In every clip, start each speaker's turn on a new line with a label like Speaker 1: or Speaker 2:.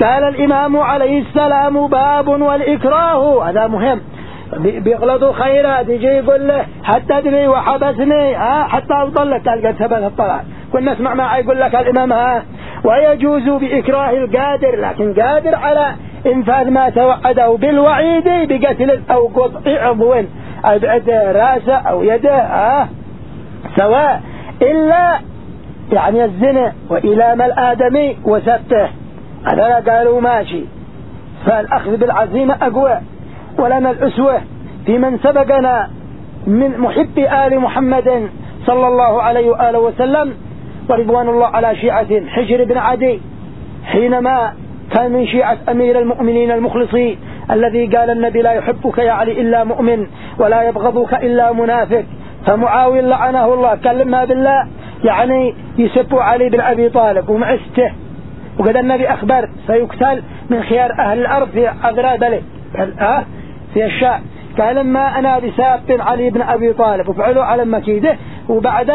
Speaker 1: قال الإمام عليه السلام باب والإكراه. هذا مهم، بيغلطوا خيرات يجي يقول له حتى ادري وحبسني حتى أوصل لك قال قد ثبت الطلاق. كنا نسمع ما يقول لك الإمام ويجوز بإكراه القادر، لكن قادر على إنفاذ ما توعده بالوعيد بقتل أو قطع عضو أو بعده راسه أو يده سواء، إلا يعني الزنا وإلام الآدمي وسبته هذا قالوا ماشي. فالأخذ بالعزيمة أقوى. ولنا الأسوة في من سبقنا من محب آل محمد صلى الله عليه وآله وسلم ورضوان الله على شيعة حجر بن عدي حينما كان من شيعة أمير المؤمنين المخلصين الذي قال النبي لا يحبك يا علي إلا مؤمن ولا يبغضك إلا منافق. فمعاوية لعنه الله كلمها بالله يعني يسبوا علي بن أبي طالب ومعسته، وقد النبي أخبر سيقتل من خيار أهل الأرض في عذراء بلد في الشام. قال ما أنا بساب علي بن أبي طالب وفعلوا على مكيده وبعد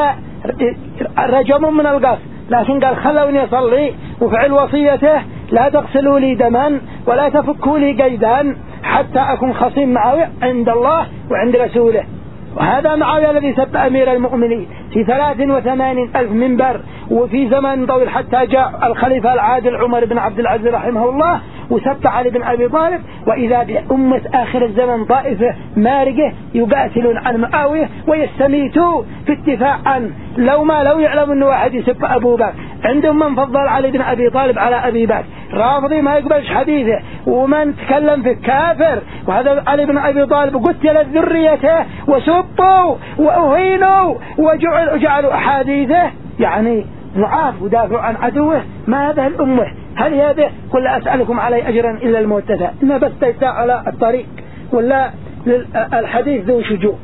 Speaker 1: رجموا من القصر، لكن قال خلوني أصلي وفعل وصيته لا تغسلوا لي دما ولا تفكوا لي قيدا حتى أكون خصيم معاوية عند الله وعند رسوله. وهذا معاوية الذي سب أمير المؤمنين في 83,000 منبر وفي زمن طويل حتى جاء الخليفة العادل عمر بن عبد العزيز رحمه الله وسب علي بن أبي طالب. وإذا بأمة آخر الزمن طائفة مارقة يقاتلون عن معاوية ويستميتوا في الدفاع عنه. لو يعلم أنه واحد يسب أبو بكر عندهم من فضل علي بن أبي طالب على أبي بكر رافضي ما يقبلش حديثه ومن تكلم في الكافر. وهذا علي بن أبي طالب قتلت ذريته وسبوا وأهينوا وجعلوا أحاديثه يعني ضعاف ودافعوا عن عدوه. ما هذا الأمة؟ هل هذا قل أسألكم علي أجرا إلا الموتى إما بس تيساء على الطريق ولا الحديث ذو شجوع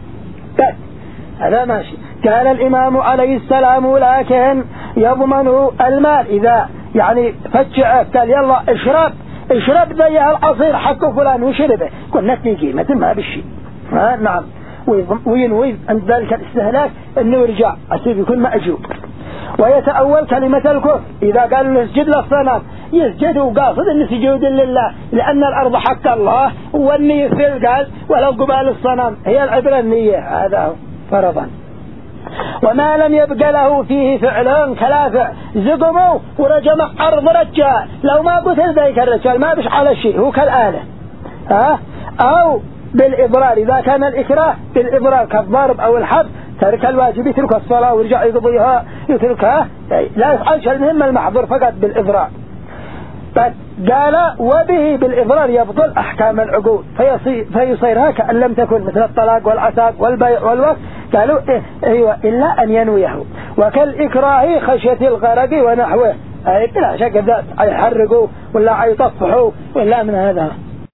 Speaker 1: بس هذا ماشي. قال الإمام عليه السلام لكن يضمن المال إذا يعني فتشعه قال يلا اشرب زي العصير حق فلان وشربه قلنا تيجي مثل ما بالشيء نعم وينوي عند ذلك الاستهلاك انه يرجع أسيب يكون مأجوب. ويتأول كلمة الكفر إذا قال نسجد للصنم يسجد وقاصد أن سجود لله لأن الأرض حق الله والنية في القلب ولو قبال الصنم هي العبرة النية هذا فرضا. وما لم يبقى له فيه فعل كلافع زقموا ورجم أرض رجال لو ما قتل ذلك الرجال ما بش على شيء هو كالآلة أو بالإضرار إذا كان الإكراه بالإضرار كالضرب أو الحبس ترك الواجب يترك الصلاة ويرجع يقضيها يتركها لا يفعلش المهم المحظور فقط بالإضرار. قال وبه بالإضرار يبطل أحكام العقود فيصيرها كأن لم تكن مثل الطلاق والعتاق والبيع والوقت. قالوا أيوة إلا أن ينويه وكالإكراه خشية الغرق ونحوه بلا شك ذات يحرقوا ولا يطفحوا ولا من هذا.